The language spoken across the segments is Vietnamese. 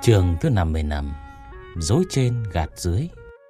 Chương thứ 55: Dối trên gạt dưới.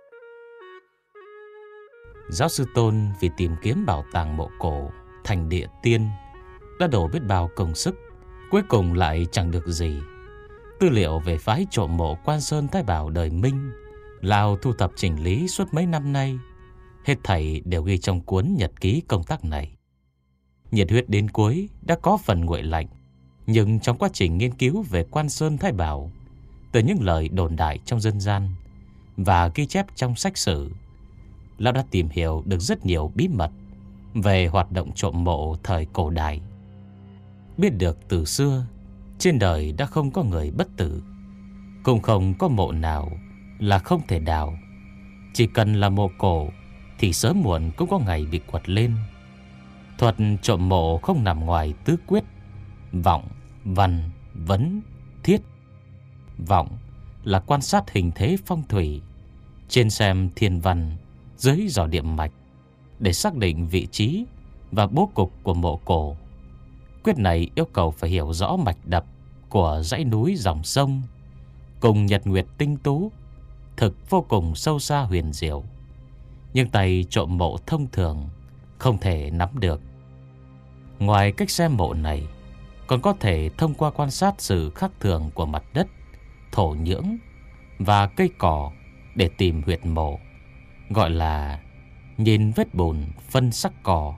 Giáo sư Tôn vì tìm kiếm bảo tàng mộ cổ thành địa tiên đã đổ biết bao công sức, cuối cùng lại chẳng được gì. Tư liệu về phái trộm mộ Quan Sơn Thái Bảo đời Minh Lào thu thập chỉnh lý suốt mấy năm nay, hết thảy đều ghi trong cuốn nhật ký công tác này. Nhiệt huyết đến cuối đã có phần nguội lạnh, nhưng trong quá trình nghiên cứu về Quan Sơn Thái Bảo, từ những lời đồn đại trong dân gian và ghi chép trong sách sử, lão đã tìm hiểu được rất nhiều bí mật về hoạt động trộm mộ thời cổ đại. Biết được từ xưa trên đời đã không có người bất tử, cũng không có mộ nào là không thể đào. Chỉ cần là mộ cổ thì sớm muộn cũng có ngày bị quật lên. Thuật trộm mộ không nằm ngoài tứ quyết: vọng, văn, vấn, thiết. Vọng là quan sát hình thế phong thủy, trên xem thiên văn, dưới dò điểm mạch để xác định vị trí và bố cục của mộ cổ. Quyết này yêu cầu phải hiểu rõ mạch đập của dãy núi dòng sông cùng nhật nguyệt tinh tú, thực vô cùng sâu xa huyền diệu, nhưng tay trộm mộ thông thường không thể nắm được. Ngoài cách xem mộ này, còn có thể thông qua quan sát sự khác thường của mặt đất, thổ nhưỡng và cây cỏ để tìm huyệt mộ, gọi là nhìn vết bùn phân sắc cỏ.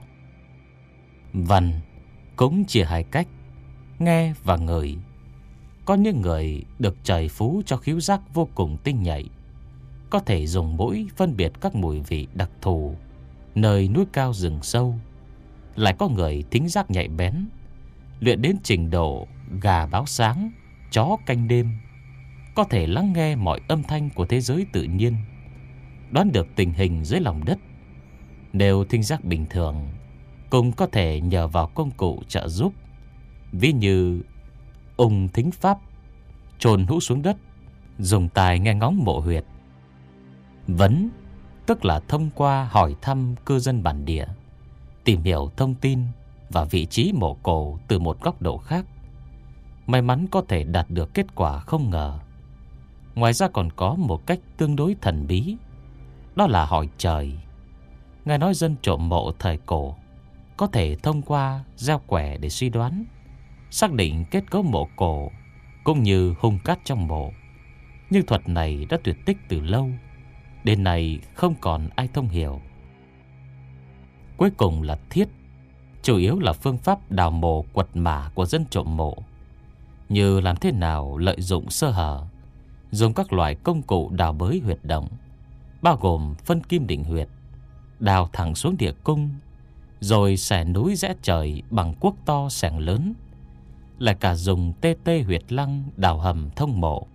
Văn cũng chia hai cách: nghe và ngửi. Có những người được trời phú cho khứu giác vô cùng tinh nhạy, có thể dùng mũi phân biệt các mùi vị đặc thù nơi núi cao rừng sâu. Lại có người thính giác nhạy bén, luyện đến trình độ gà báo sáng, chó canh đêm, có thể lắng nghe mọi âm thanh của thế giới tự nhiên, đoán được tình hình dưới lòng đất. Nếu thính giác bình thường cũng có thể nhờ vào công cụ trợ giúp, ví như ung thính pháp, chôn hũ xuống đất, dùng tai nghe ngóng mộ huyệt. Vấn tức là thông qua hỏi thăm cư dân bản địa, tìm hiểu thông tin và vị trí mộ cổ từ một góc độ khác, may mắn có thể đạt được kết quả không ngờ. Ngoài ra còn có một cách tương đối thần bí, đó là hỏi trời. Nghe nói dân trộm mộ thời cổ có thể thông qua gieo quẻ để suy đoán, xác định kết cấu mộ cổ cũng như hung cát trong mộ. Nhưng thuật này đã tuyệt tích từ lâu, đến nay không còn ai thông hiểu. Cuối cùng là thiết, chủ yếu là phương pháp đào mộ quật mả của dân trộm mộ, như làm thế nào lợi dụng sơ hở, dùng các loại công cụ đào bới huyệt động, bao gồm phân kim định huyệt, đào thẳng xuống địa cung, rồi xẻ núi rẽ trời bằng cuốc to xẻng lớn, lại cả dùng tê tê huyệt lăng đào hầm thông mộ.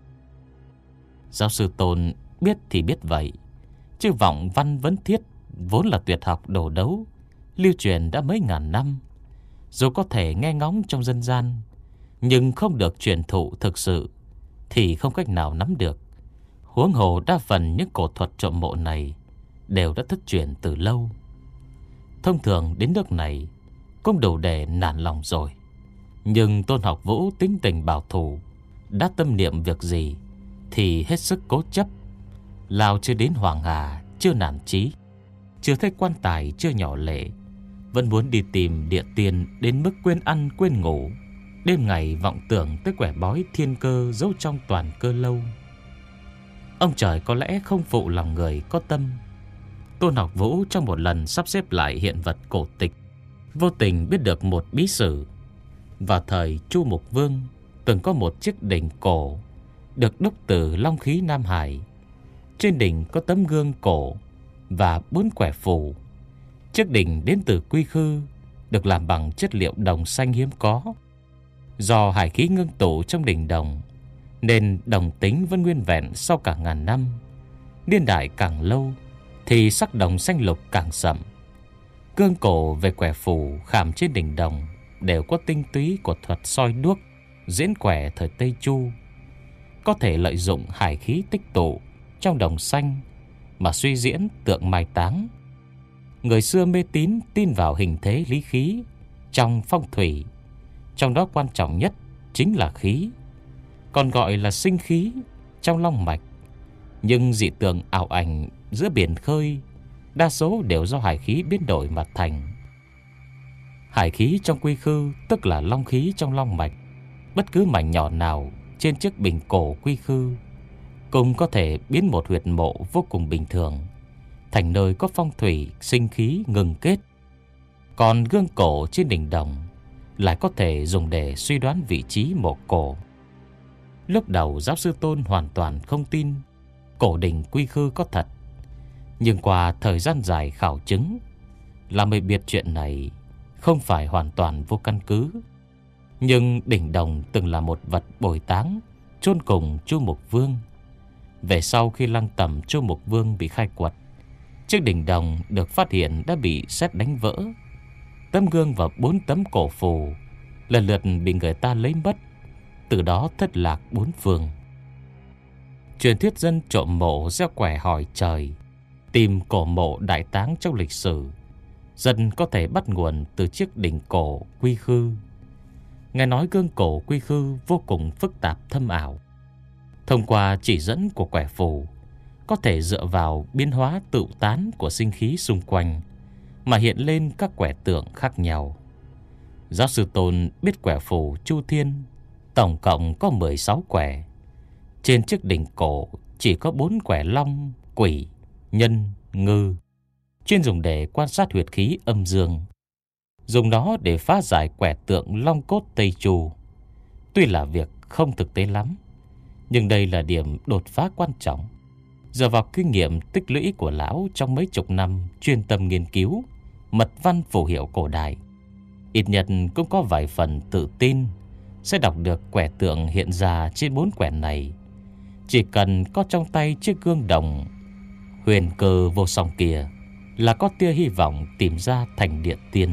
Giáo sư Tôn biết thì biết vậy, chứ vọng văn vấn thiết vốn là tuyệt học đồ đấu, lưu truyền đã mấy ngàn năm. Dù có thể nghe ngóng trong dân gian, nhưng không được truyền thụ thực sự thì không cách nào nắm được. Huống hồ đa phần những cổ thuật trộm mộ này đều đã thất truyền từ lâu. Thông thường đến nước này cũng đủ để nản lòng rồi, nhưng Tôn Học Vũ tính tình bảo thủ, đã tâm niệm việc gì thì hết sức cố chấp. Lao chưa đến Hoàng Hà chưa nản chí, chưa thấy quan tài chưa nhỏ lệ, vẫn muốn đi tìm địa tiên đến mức quên ăn quên ngủ, đêm ngày vọng tưởng tới quẻ bói thiên cơ giấu trong toàn cơ lâu. Ông trời có lẽ không phụ lòng người có tâm. Tôn Học Vũ trong một lần sắp xếp lại hiện vật cổ tịch, vô tình biết được một bí sử. Vào thời Chu Mục Vương, từng có một chiếc đỉnh cổ được đúc từ long khí Nam Hải. Trên đỉnh có tấm gương cổ và 4 quẻ phù. Chiếc đỉnh đến từ Quy Khư, được làm bằng chất liệu đồng xanh hiếm có. Do hải khí ngưng tụ trong đỉnh đồng, nên đồng tính vẫn nguyên vẹn sau cả ngàn năm. Niên đại càng lâu thì sắc đồng xanh lục càng sậm. Gương cổ về quẻ phù khảm trên đỉnh đồng đều có tinh túy của thuật soi đuốc, diễn quẻ thời Tây Chu. Có thể lợi dụng hải khí tích tụ trong đồng xanh mà suy diễn tượng mai táng. Người xưa mê tín tin vào hình thế lý khí trong phong thủy, trong đó quan trọng nhất chính là khí. còn gọi là sinh khí trong long mạch. Nhưng dị tượng ảo ảnh giữa biển khơi đa số đều do hải khí biến đổi mà thành. Hải khí trong quy khư tức là long khí trong long mạch. Bất cứ mảnh nhỏ nào trên chiếc bình cổ quy khư cũng có thể biến một huyệt mộ vô cùng bình thường thành nơi có phong thủy sinh khí ngừng kết. Còn gương cổ trên đỉnh đồng lại có thể dùng để suy đoán vị trí mộ cổ. Lúc đầu giáo sư Tôn hoàn toàn không tin cổ đỉnh quy khư có thật, nhưng qua thời gian dài khảo chứng là mới biết chuyện này không phải hoàn toàn vô căn cứ. Nhưng đỉnh đồng từng là một vật bồi táng chôn cùng Chu Mục Vương. Về sau khi lăng tẩm Chu Mục Vương bị khai quật, chiếc đỉnh đồng được phát hiện đã bị sét đánh vỡ. Tấm gương và 4 tấm cổ phù lần lượt bị người ta lấy mất, từ đó thất lạc bốn phương. Truyền thuyết dân trộm mộ gieo quẻ hỏi trời, tìm cổ mộ đại táng trong lịch sử dần có thể bắt nguồn từ chiếc đỉnh cổ quy khư. Nghe nói gương cổ quy khư vô cùng phức tạp thâm ảo. Thông qua chỉ dẫn của quẻ phù, có thể dựa vào biến hóa tự tán của sinh khí xung quanh mà hiện lên các quẻ tượng khác nhau. Giáo sư Tôn biết quẻ phù Chu Thiên tổng cộng có 16 quẻ. Trên chiếc đỉnh cổ chỉ có 4 quẻ long, quỷ, nhân, ngư, chuyên dùng để quan sát huyệt khí âm dương, dùng nó để phá giải quẻ tượng long cốt Tây Chu. Tuy là việc không thực tế lắm, nhưng đây là điểm đột phá quan trọng. Dựa vào kinh nghiệm tích lũy của lão trong mấy chục năm chuyên tâm nghiên cứu mật văn phù hiệu cổ đại, ít nhất cũng có vài phần tự tin sẽ đọc được quẻ tượng hiện ra trên 4 quẻ này. Chỉ cần có trong tay chiếc gương đồng huyền cơ vô song kia là có tia hy vọng tìm ra thành địa tiên.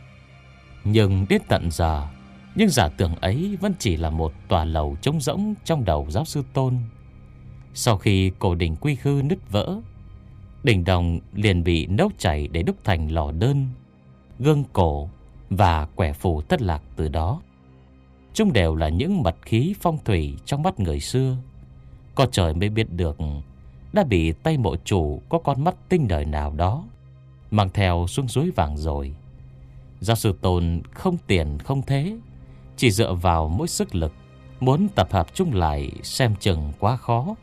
Nhưng đến tận giờ, những giả tưởng ấy vẫn chỉ là một tòa lầu trống rỗng trong đầu giáo sư Tôn. Sau khi cổ đỉnh quy khư nứt vỡ, đỉnh đồng liền bị nấu chảy để đúc thành lò đơn, gương cổ và quẻ phù thất lạc từ đó. Chúng đều là những mật khí phong thủy trong mắt người xưa. Có trời mới biết được đã bị tay mộ chủ có con mắt tinh đời nào đó mang theo xuống suối vàng rồi. Giáo sư Tôn không tiền không thế, chỉ dựa vào mỗi sức lực muốn tập hợp chung lại xem chừng quá khó.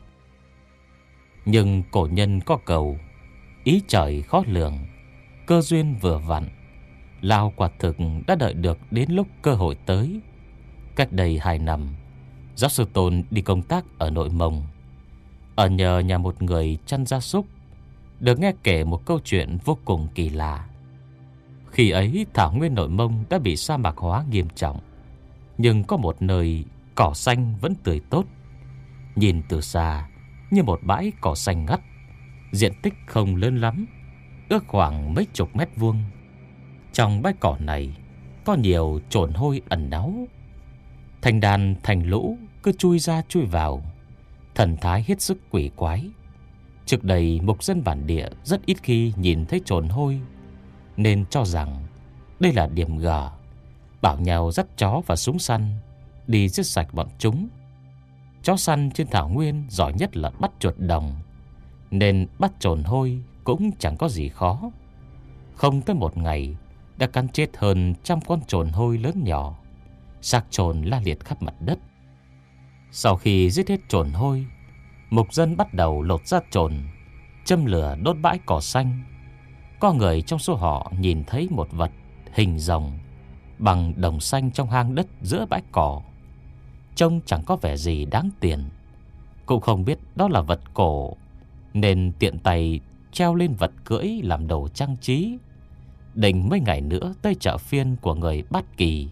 Nhưng cổ nhân có cầu, ý trời khó lường, cơ duyên vừa vặn. Lão quả thực đã đợi được đến lúc cơ hội tới. Cách đây 2 năm, giáo sư Tôn đi công tác ở Nội Mông, ở nhờ nhà một người chăn gia súc, được nghe kể một câu chuyện vô cùng kỳ lạ. Khi ấy thảo nguyên Nội Mông đã bị sa mạc hóa nghiêm trọng, nhưng có một nơi cỏ xanh vẫn tươi tốt. Nhìn từ xa như một bãi cỏ xanh ngắt, diện tích không lớn lắm, ước khoảng mấy chục mét vuông. Trong bãi cỏ này có nhiều chồn hôi ẩn náu. Thành đàn thành lũ cứ chui ra chui vào, thần thái hết sức quỷ quái. Trước đây mục dân bản địa rất ít khi nhìn thấy chồn hôi, nên cho rằng đây là điểm gở, bảo nhau dắt chó và súng săn đi giết sạch bọn chúng. Chó săn trên thảo nguyên giỏi nhất là bắt chuột đồng, nên bắt chồn hôi cũng chẳng có gì khó. Không tới một ngày đã cắn chết hơn 100 con chồn hôi lớn nhỏ, xác chồn la liệt khắp mặt đất. Sau khi giết hết chồn hôi, mục dân bắt đầu lột da chồn, châm lửa đốt bãi cỏ xanh. Có người trong số họ nhìn thấy một vật hình rồng bằng đồng xanh trong hang đất giữa bãi cỏ. Trông chẳng có vẻ gì đáng tiền, cũng không biết đó là vật cổ, nên tiện tay treo lên vật cưỡi làm đồ trang trí. Định mấy ngày nữa tới chợ phiên của người Bát Kỳ,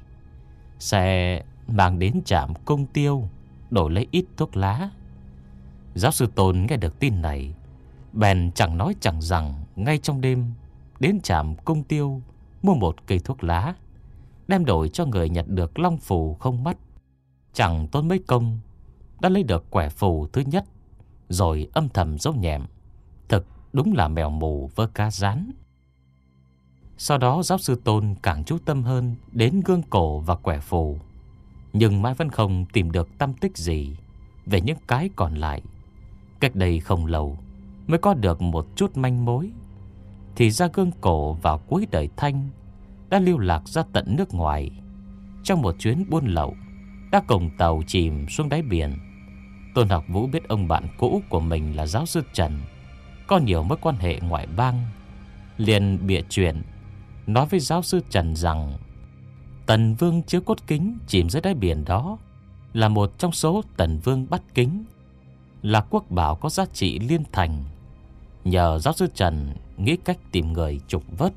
sẽ mang đến trạm Cung Tiêu đổi lấy ít thuốc lá. Giáo sư Tôn nghe được tin này, bèn chẳng nói chẳng rằng ngay trong đêm đến trạm Cung Tiêu mua một cây thuốc lá, đem đổi cho người nhặt được long phù không mắt. Chẳng tốn mấy công đã lấy được quẻ phù thứ nhất, rồi âm thầm giấu nhẹm. Thực đúng là mèo mù vơ cá rán. Sau đó giáo sư Tôn càng chú tâm hơn đến gương cổ và quẻ phù. nhưng mãi vẫn không tìm được tăm tích gì về những cái còn lại. Cách đây không lâu mới có được một chút manh mối, thì ra gương cổ vào cuối đời Thanh đã lưu lạc ra tận nước ngoài. Trong một chuyến buôn lậu đã cùng tàu chìm xuống đáy biển. Tôn Học Vũ biết ông bạn cũ của mình là giáo sư Trần có nhiều mối quan hệ ngoại bang, liền bịa chuyện nói với giáo sư Trần rằng Tần Vương chiếu cốt kính chìm dưới đáy biển đó là một trong số Tần Vương bắt kính, là quốc bảo có giá trị liên thành. Nhờ giáo sư Trần nghĩ cách tìm người trục vớt.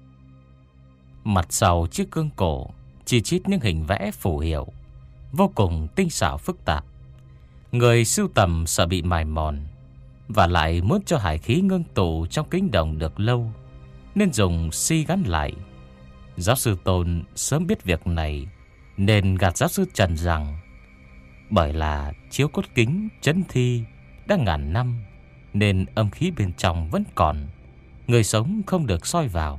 Mặt sau chiếc gương cổ chi chít những hình vẽ phù hiệu vô cùng tinh xảo phức tạp. Người sưu tầm sợ bị mài mòn, và lại muốn cho hải khí ngưng tụ trong kính đồng được lâu, nên dùng xi gắn lại. Giáo sư Tôn sớm biết việc này, nên gạt giáo sư Trần rằng bởi là chiếu cốt kính chấn thi đã ngàn năm, nên âm khí bên trong vẫn còn, người sống không được soi vào.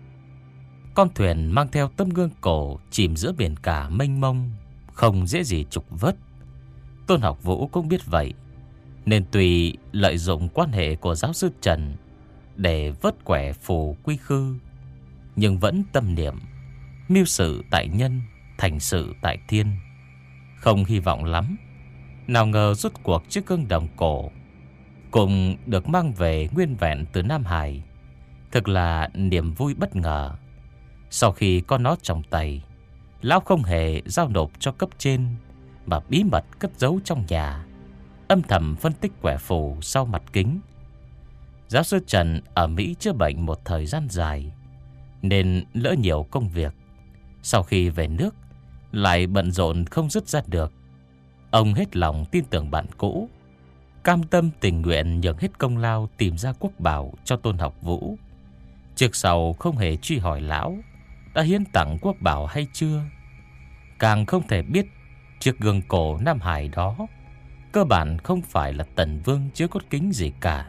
Con thuyền mang theo tấm gương cổ chìm giữa biển cả mênh mông, không dễ gì trục vớt. Tôn Học Vũ cũng biết vậy, nên tùy lợi dụng quan hệ của giáo sư Trần để vớt quẻ phù quy khư, nhưng vẫn tâm niệm mưu sự tại nhân, thành sự tại thiên. Không hy vọng lắm, nào ngờ rốt cuộc chiếc gương đồng cổ cùng được mang về nguyên vẹn từ Nam Hải. Thực là niềm vui bất ngờ. Sau khi có nó trong tay, lão không hề giao nộp cho cấp trên, mà bí mật cất giấu trong nhà, âm thầm phân tích quẻ phù sau mặt kính. Giáo sư Trần ở Mỹ chữa bệnh một thời gian dài, nên lỡ nhiều công việc. Sau khi về nước lại bận rộn không dứt ra được. Ông hết lòng tin tưởng bạn cũ, cam tâm tình nguyện nhường hết công lao tìm ra quốc bảo cho Tôn Học Vũ. Trước sau không hề truy hỏi lão đã hiến tặng quốc bảo hay chưa. Càng không thể biết chiếc gương cổ Nam Hải đó cơ bản không phải là Tần Vương chiếu cốt kính gì cả.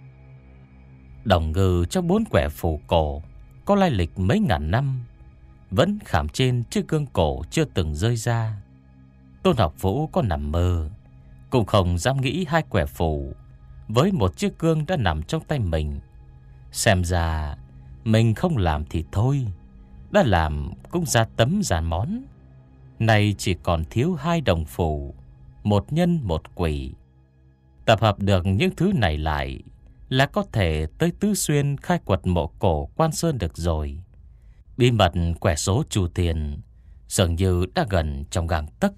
Đồng ngư trong 4 quẻ phù cổ có lai lịch mấy ngàn năm, vẫn khảm trên chiếc gương cổ chưa từng rơi ra. Tôn Học Vũ có nằm mơ cũng không dám nghĩ 2 quẻ phù với một chiếc gương đã nằm trong tay mình. Xem ra mình không làm thì thôi, đã làm cũng ra tấm ra món. Này chỉ còn thiếu 2 đồng phù, 1 nhân 1 quỷ. Tập hợp được những thứ này lại là có thể tới Tứ Xuyên khai quật mộ cổ Quan Sơn được rồi. Bí mật quẻ số Chu Tiền dường như đã gần trong gang tấc.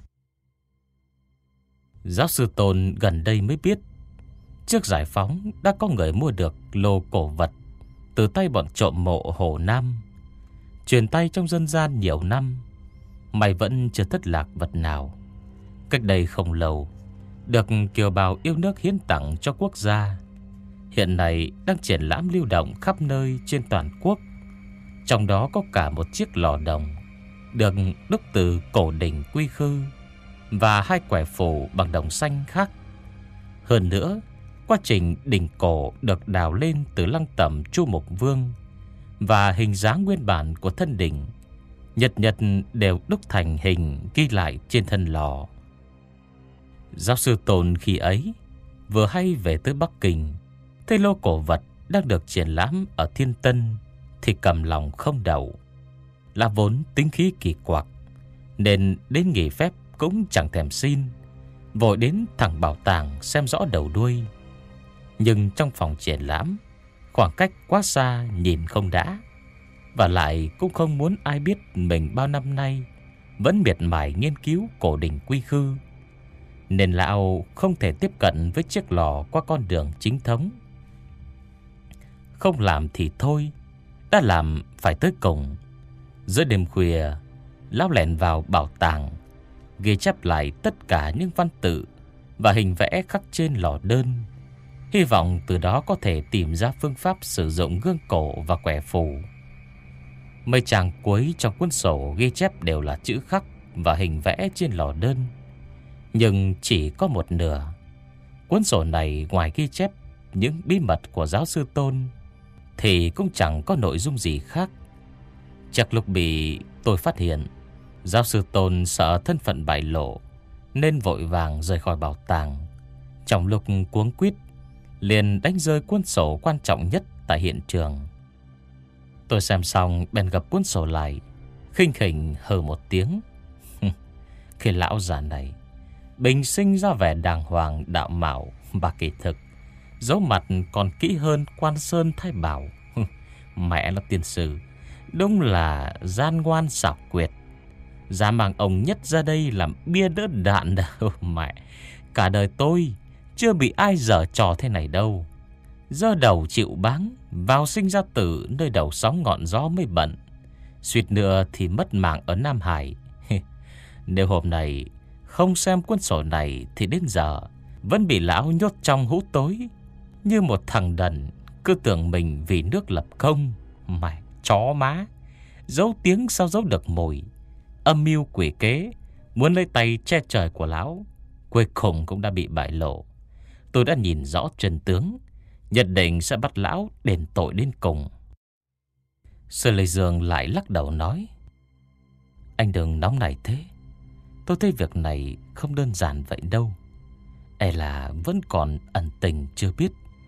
Giáo sư Tôn gần đây mới biết, trước giải phóng đã có người mua được lô cổ vật từ tay bọn trộm mộ Hồ Nam, truyền tay trong dân gian nhiều năm, mày vẫn chưa thất lạc vật nào. Cách đây không lâu, được kiều bào yêu nước hiến tặng cho quốc gia. Hiện nay đang triển lãm lưu động khắp nơi trên toàn quốc. Trong đó có cả một chiếc lò đồng được đúc từ cổ đỉnh Quy Khư, và 2 quẻ phù bằng đồng xanh khác. Hơn nữa, quá trình đỉnh cổ được đào lên từ lăng tẩm Chu Mục Vương, và hình dáng nguyên bản của thân đỉnh nhật đều đúc thành hình ghi lại trên thân lò. Giáo sư Tôn khi ấy vừa hay về tới Bắc Kinh, thấy lô cổ vật đang được triển lãm ở Thiên Tân thì cầm lòng không đậu. Là vốn tính khí kỳ quặc, nên đến nghỉ phép cũng chẳng thèm xin, vội đến thẳng bảo tàng xem rõ đầu đuôi. Nhưng trong phòng triển lãm, khoảng cách quá xa nhìn không đã, và lại cũng không muốn ai biết mình bao năm nay vẫn miệt mài nghiên cứu cổ đỉnh Quy Khư, nên lão không thể tiếp cận với chiếc lò qua con đường chính thống. Không làm thì thôi, đã làm phải tới cùng. Giữa đêm khuya, lão lẻn vào bảo tàng, ghi chép lại tất cả những văn tự và hình vẽ khắc trên lò đơn, hy vọng từ đó có thể tìm ra phương pháp sử dụng gương cổ và quẻ phù. Mấy trang cuối trong cuốn sổ ghi chép đều là chữ khắc và hình vẽ trên lò đơn, nhưng chỉ có một nửa. Cuốn sổ này ngoài ghi chép những bí mật của giáo sư Tôn thì cũng chẳng có nội dung gì khác. Chắc lúc bị tôi phát hiện, Giáo sư Tôn sợ thân phận bại lộ nên vội vàng rời khỏi bảo tàng. Trong lúc cuống quýt, liền đánh rơi cuốn sổ quan trọng nhất tại hiện trường. Tôi xem xong bèn gập cuốn sổ lại, khinh khỉnh hừ một tiếng. Khi lão già này bình sinh ra vẻ đàng hoàng đạo mạo, và kỳ thực dấu mặt còn kỹ hơn Quan Sơn Thái Bảo. Mẹ nó tiên sư, đúng là gian ngoan xảo quyệt. Dám mang ông nhất ra đây làm bia đỡ đạn đâu. Mẹ, cả đời tôi chưa bị ai giở trò thế này đâu. Giơ đầu chịu báng, vào sinh ra tử nơi đầu sóng ngọn gió mới bận. Suýt nữa thì mất mạng ở Nam Hải. Nếu hôm nay không xem cuốn sổ này thì đến giờ vẫn bị lão nhốt trong hũ tối, như một thằng đần cứ tưởng mình vì nước lập công. Mẹ chó má, giấu tiếng sao giấu được mồi. Âm mưu quỷ kế muốn lấy tay che trời của lão cuối cùng cũng đã bị bại lộ. Tôi đã nhìn rõ chân tướng, nhất định sẽ bắt lão đền tội đến cùng. Sư Lê Dương lại lắc đầu nói: Anh đừng nóng nảy thế. Tôi thấy việc này không đơn giản vậy đâu. E là vẫn còn ẩn tình chưa biết.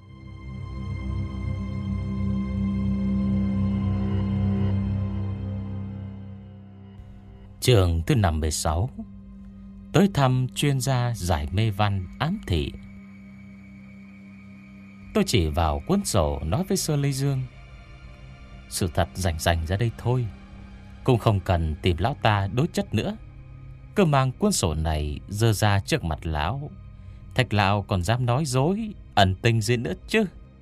Chương thứ 56: Tới thăm chuyên gia giải mê văn ám thị. Tôi chỉ vào cuốn sổ nói với Sơ Lê Dương: Sự thật rành rành ra đây thôi, cũng không cần tìm lão ta đối chất nữa. Cứ mang cuốn sổ này dơ ra trước mặt lão, thạch lão còn dám nói dối ẩn tình gì nữa chứ.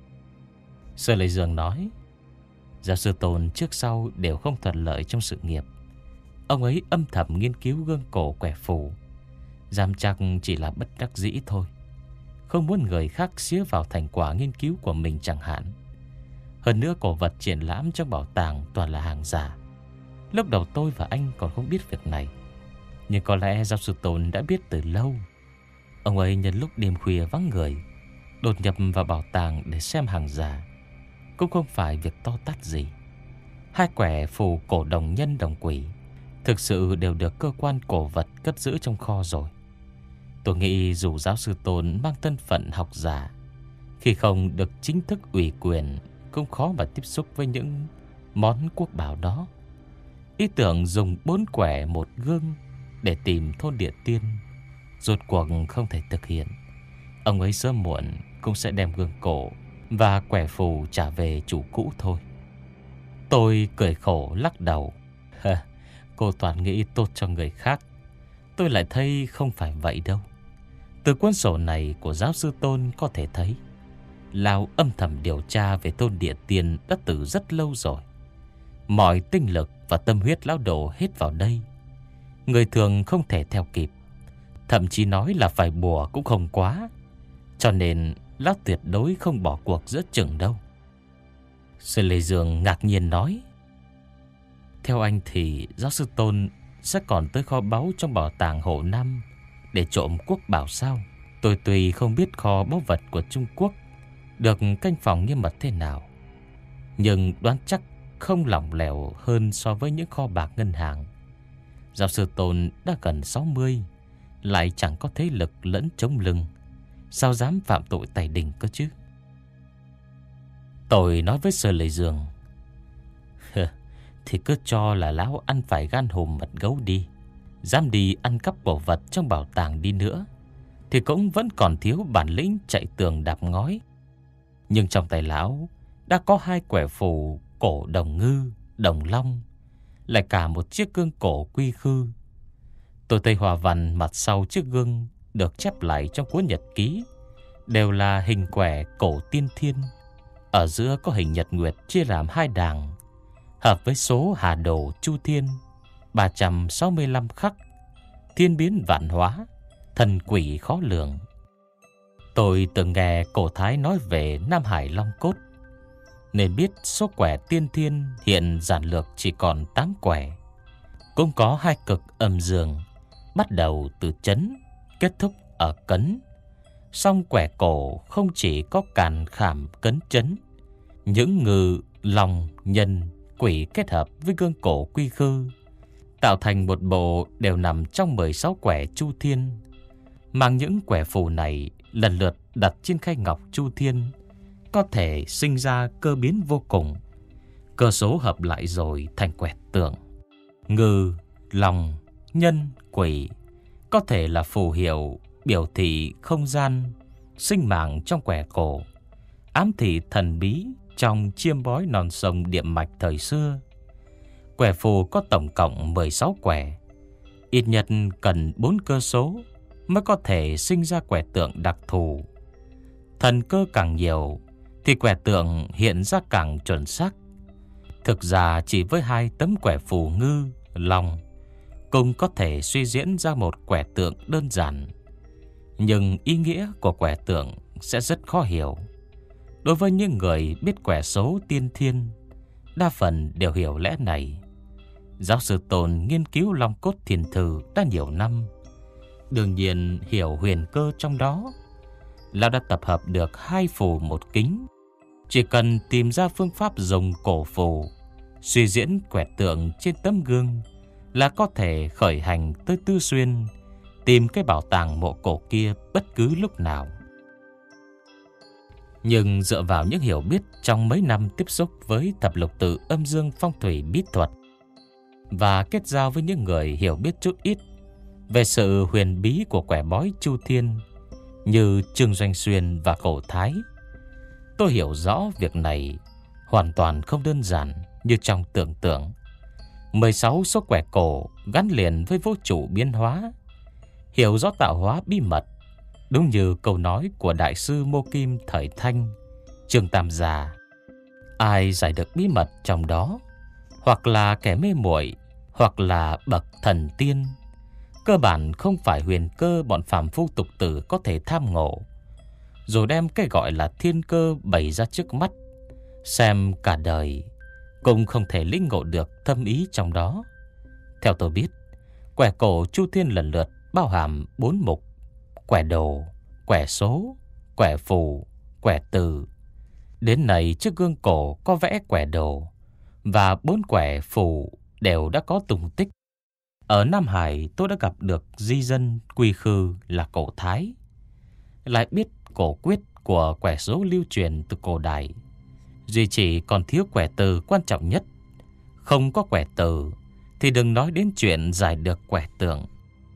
Sơ Lê Dương nói: Giáo sư Tôn trước sau đều không thuận lợi trong sự nghiệp. Ông ấy âm thầm nghiên cứu gương cổ quẻ phù, dám chắc chỉ là bất đắc dĩ thôi, không muốn người khác xía vào thành quả nghiên cứu của mình chẳng hạn. Hơn nữa cổ vật triển lãm trong bảo tàng toàn là hàng giả. Lúc đầu tôi và anh còn không biết việc này, nhưng có lẽ giáo sư Tôn đã biết từ lâu. Ông ấy nhân lúc đêm khuya vắng người, đột nhập vào bảo tàng để xem hàng giả, cũng không phải việc to tát gì. Hai quẻ phù cổ đồng nhân đồng quỷ thực sự đều được cơ quan cổ vật cất giữ trong kho rồi. Tôi nghĩ dù giáo sư Tôn mang thân phận học giả, khi không được chính thức ủy quyền cũng khó mà tiếp xúc với những món quốc bảo đó. Ý tưởng dùng 4 quẻ một gương để tìm thôn địa tiên rốt cuộc không thể thực hiện. Ông ấy sớm muộn cũng sẽ đem gương cổ và quẻ phù trả về chủ cũ thôi. Tôi cười khổ lắc đầu: Cô toàn nghĩ tốt cho người khác, tôi lại thấy không phải vậy đâu. Từ cuốn sổ này của giáo sư Tôn có thể thấy lão âm thầm điều tra về thôn địa tiên đã từ rất lâu rồi. Mọi tinh lực và tâm huyết lão đổ hết vào đây, người thường không thể theo kịp. Thậm chí nói là phải bùa cũng không quá. Cho nên lão tuyệt đối không bỏ cuộc giữa chừng đâu. Sư Lê Dương ngạc nhiên nói: Theo anh thì giáo sư Tôn sẽ còn tới kho báu trong bảo tàng Hồ Nam để trộm quốc bảo sao? Tôi tuy không biết kho báu vật của Trung Quốc được canh phòng nghiêm mật thế nào, nhưng đoán chắc không lỏng lẻo hơn so với những kho bạc ngân hàng. Giáo sư Tôn đã gần 60, lại chẳng có thế lực lẫn chống lưng, sao dám phạm tội tày đình cơ chứ? Tôi nói với Sơ Lê Dương: Thì cứ cho là lão ăn phải gan hùm mật gấu đi. Dám đi ăn cắp cổ vật trong bảo tàng đi nữa thì cũng vẫn còn thiếu bản lĩnh chạy tường đạp ngói. Nhưng trong tay lão đã có 2 quẻ phù cổ đồng ngư, đồng long, lại cả một chiếc gương cổ quy khư. Tôi thấy hòa văn mặt sau chiếc gương được chép lại trong cuốn nhật ký đều là hình quẻ cổ tiên thiên. Ở giữa có hình nhật nguyệt chia làm 2 đàng, hợp với số Hà Đồ Chu Thiên 365 khắc, thiên biến vạn hóa, thần quỷ khó lường. Tôi từng nghe cổ Thái nói về Nam Hải Long Cốt, nên biết số quẻ tiên thiên hiện giản lược chỉ còn 8 quẻ. Cũng có 2 cực âm dương, bắt đầu từ chấn, kết thúc ở cấn. Song quẻ cổ không chỉ có càn khảm cấn chấn, những ngư, lòng, nhân, quỷ kết hợp với gương cổ quy khư tạo thành một bộ đều nằm trong 16 quẻ Chu Thiên. Mang những quẻ phù này lần lượt đặt trên khay ngọc Chu Thiên, có thể sinh ra cơ biến vô cùng. Cơ số hợp lại rồi thành quẻ tượng ngư, long, nhân, quỷ, có thể là phù hiệu biểu thị không gian, sinh mạng trong quẻ cổ, ám thị thần bí trong chiêm bói non sông Địa Mạch thời xưa. Quẻ phù có tổng cộng 16 quẻ, ít nhất cần 4 cơ số mới có thể sinh ra quẻ tượng đặc thù. Thần cơ càng nhiều thì quẻ tượng hiện ra càng chuẩn xác. Thực ra chỉ với 2 tấm quẻ phù ngư, long cũng có thể suy diễn ra một quẻ tượng đơn giản. Nhưng ý nghĩa của quẻ tượng sẽ rất khó hiểu. Đối với những người biết quẻ số tiên thiên, đa phần đều hiểu lẽ này. Giáo sư Tôn nghiên cứu Long Cốt Thiền Thư đã nhiều năm, đương nhiên hiểu huyền cơ trong đó. Lão đã tập hợp được 2 phù một kính. Chỉ cần tìm ra phương pháp dùng cổ phù suy diễn quẻ tượng trên tấm gương là có thể khởi hành tới Tư Xuyên, tìm cái bảo tàng mộ cổ kia bất cứ lúc nào. Nhưng dựa vào những hiểu biết trong mấy năm tiếp xúc với thập lục tự âm dương phong thủy bí thuật và kết giao với những người hiểu biết chút ít về sự huyền bí của quẻ bói Chu Thiên như Trương Doanh Xuyên và Cổ Thái, tôi hiểu rõ việc này hoàn toàn không đơn giản như trong tưởng tượng. 16 số quẻ cổ gắn liền với vũ trụ biến hóa, hiểu rõ tạo hóa bí mật, đúng như câu nói của Đại sư Mô Kim thời Thanh, Trương Tam Gia. Ai giải được bí mật trong đó, hoặc là kẻ mê muội, hoặc là bậc thần tiên, cơ bản không phải huyền cơ bọn phàm phu tục tử có thể tham ngộ, rồi đem cái gọi là thiên cơ bày ra trước mắt, xem cả đời cũng không thể lĩnh ngộ được thâm ý trong đó. Theo tôi biết, quẻ cổ Chu Thiên lần lượt bao hàm 4 mục: quẻ đồ, quẻ số, quẻ phù, quẻ từ. Đến nay trước gương cổ có vẽ quẻ đồ và 4 quẻ phù đều đã có tung tích. Ở Nam Hải tôi đã gặp được di dân quy khư là Cổ Thái, lại biết cổ quyết của quẻ số lưu truyền từ cổ đại. Duy chỉ còn thiếu quẻ từ quan trọng nhất. Không có quẻ từ thì đừng nói đến chuyện giải được quẻ tượng.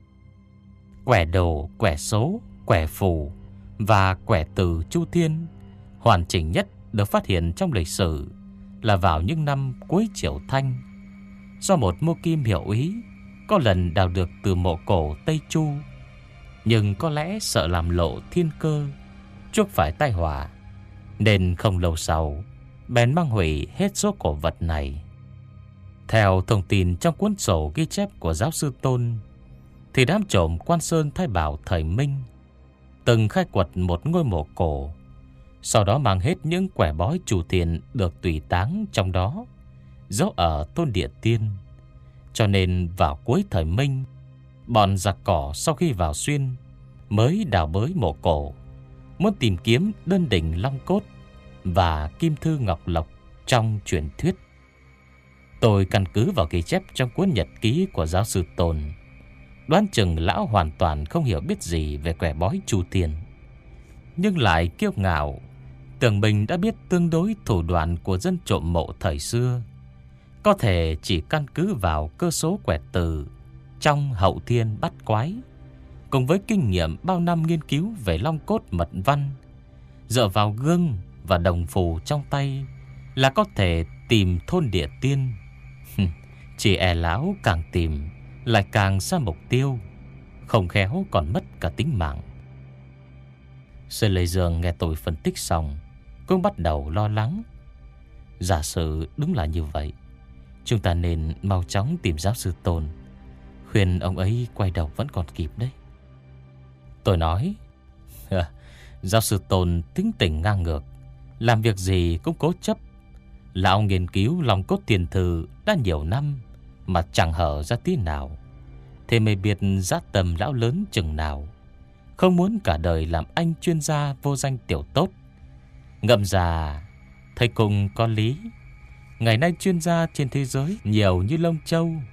Quẻ đồ, quẻ số, quẻ phù và quẻ từ Chu Thiên hoàn chỉnh nhất được phát hiện trong lịch sử là vào những năm cuối Triều Thanh, do một Mô Kim hiểu ý có lần đào được từ mộ cổ Tây Chu, nhưng có lẽ sợ làm lộ thiên cơ, chuốc phải tai họa, nên không lâu sau bèn mang hủy hết số cổ vật này. Theo thông tin trong cuốn sổ ghi chép của giáo sư Tôn, thì đám trộm Quan Sơn Thái Bảo thời Minh từng khai quật một ngôi mộ cổ, sau đó mang hết những quẻ bói Chu Thiên được tùy táng trong đó, giấu ở thôn Địa Tiên. Cho nên vào cuối thời Minh, bọn giặc cỏ sau khi vào Xuyên mới đào bới mộ cổ, muốn tìm kiếm đơn đỉnh Long Cốt và Kim Thư Ngọc Lộc trong truyền thuyết. Tôi căn cứ vào ghi chép trong cuốn nhật ký của giáo sư Tôn, đoán chừng lão hoàn toàn không hiểu biết gì về quẻ bói Chu Thiên, nhưng lại kiêu ngạo, tưởng mình đã biết tương đối thủ đoạn của dân trộm mộ thời xưa, có thể chỉ căn cứ vào cơ số quẻ từ trong Hậu Thiên Bát Quái, cùng với kinh nghiệm bao năm nghiên cứu về Long Cốt mật văn, dựa vào gương và đồng phù trong tay là có thể tìm thôn Địa Tiên. Chỉ e lão càng tìm lại càng xa mục tiêu, không khéo còn mất cả tính mạng. Sư Lê Dương nghe tôi phân tích xong cũng bắt đầu lo lắng. Giả sử đúng là như vậy, chúng ta nên mau chóng tìm giáo sư Tôn, khuyên ông ấy quay đầu vẫn còn kịp đấy. Tôi nói, giáo sư Tôn tính tình ngang ngược, làm việc gì cũng cố chấp. Lão nghiên cứu Long Cốt Thiền Thư đã nhiều năm mà chẳng hở ra tí nào, thế mới biết giá tầm lão lớn chừng nào. Không muốn cả đời làm anh chuyên gia vô danh tiểu tốt. Ngậm ra thầy cùng có lý. Ngày nay chuyên gia trên thế giới nhiều như lông châu,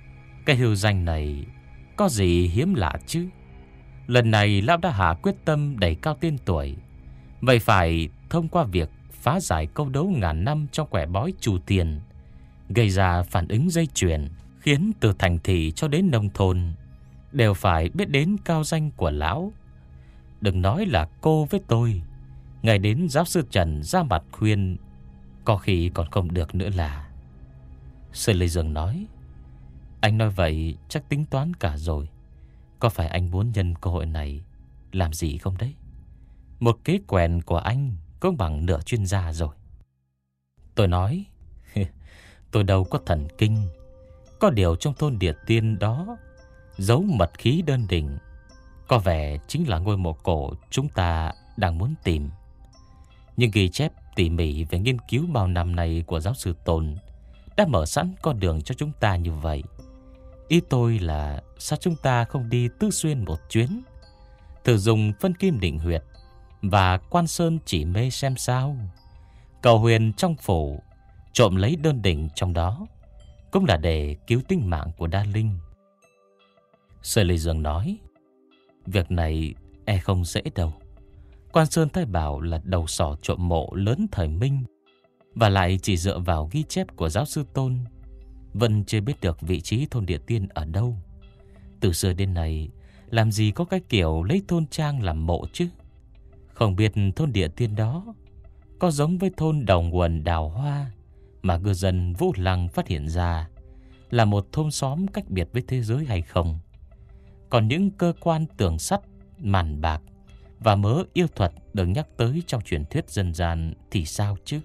Cái hưu danh này có gì hiếm lạ chứ? Lần này lão đã hạ quyết tâm đẩy cao tên tuổi. Vậy phải thông qua việc phá giải câu đấu ngàn năm trong quẻ bói Trù Tiền, gây ra phản ứng dây chuyền, khiến từ thành thị cho đến nông thôn đều phải biết đến cao danh của lão. Đừng nói là cô với tôi, ngày đến giáo sư Trần ra mặt khuyên có khi còn không được nữa là. Sơn Lê Dương nói: Anh nói vậy chắc tính toán cả rồi. Có phải anh muốn nhân cơ hội này làm gì không đấy? Một kế quèn của anh cũng bằng nửa chuyên gia rồi. Tôi nói: Tôi đâu có thần kinh. Có điều trong thôn Địa Tiên đó giấu mật khí đơn đỉnh, có vẻ chính là ngôi mộ cổ chúng ta đang muốn tìm. Nhưng ghi chép tỉ mỉ về nghiên cứu bao năm nay của giáo sư Tôn đã mở sẵn con đường cho chúng ta như vậy. Ý tôi là sao chúng ta không đi Tứ Xuyên một chuyến, thử dùng phân kim định huyệt và quan sơn chỉ mê xem sao. Cầu huyền trong phủ, trộm lấy đơn đỉnh trong đó, cũng là để cứu tính mạng của Đa Linh. Sơn Lê Dương nói: Việc này không dễ đâu. Quan Sơn Thái Bảo là đầu sỏ trộm mộ lớn thời Minh, và lại chỉ dựa vào ghi chép của giáo sư Tôn vẫn chưa biết được vị trí thôn Địa Tiên ở đâu. Từ xưa đến nay làm gì có cái kiểu lấy thôn trang làm mộ chứ. Không biết thôn Địa Tiên đó có giống với thôn Đầu Nguồn Đào Hoa mà ngư dân Vũ Lăng phát hiện ra là một thôn xóm cách biệt với thế giới hay không. Còn những cơ quan tường sắt, màn bạc và mớ yêu thuật được nhắc tới trong truyền thuyết dân gian thì sao chứ?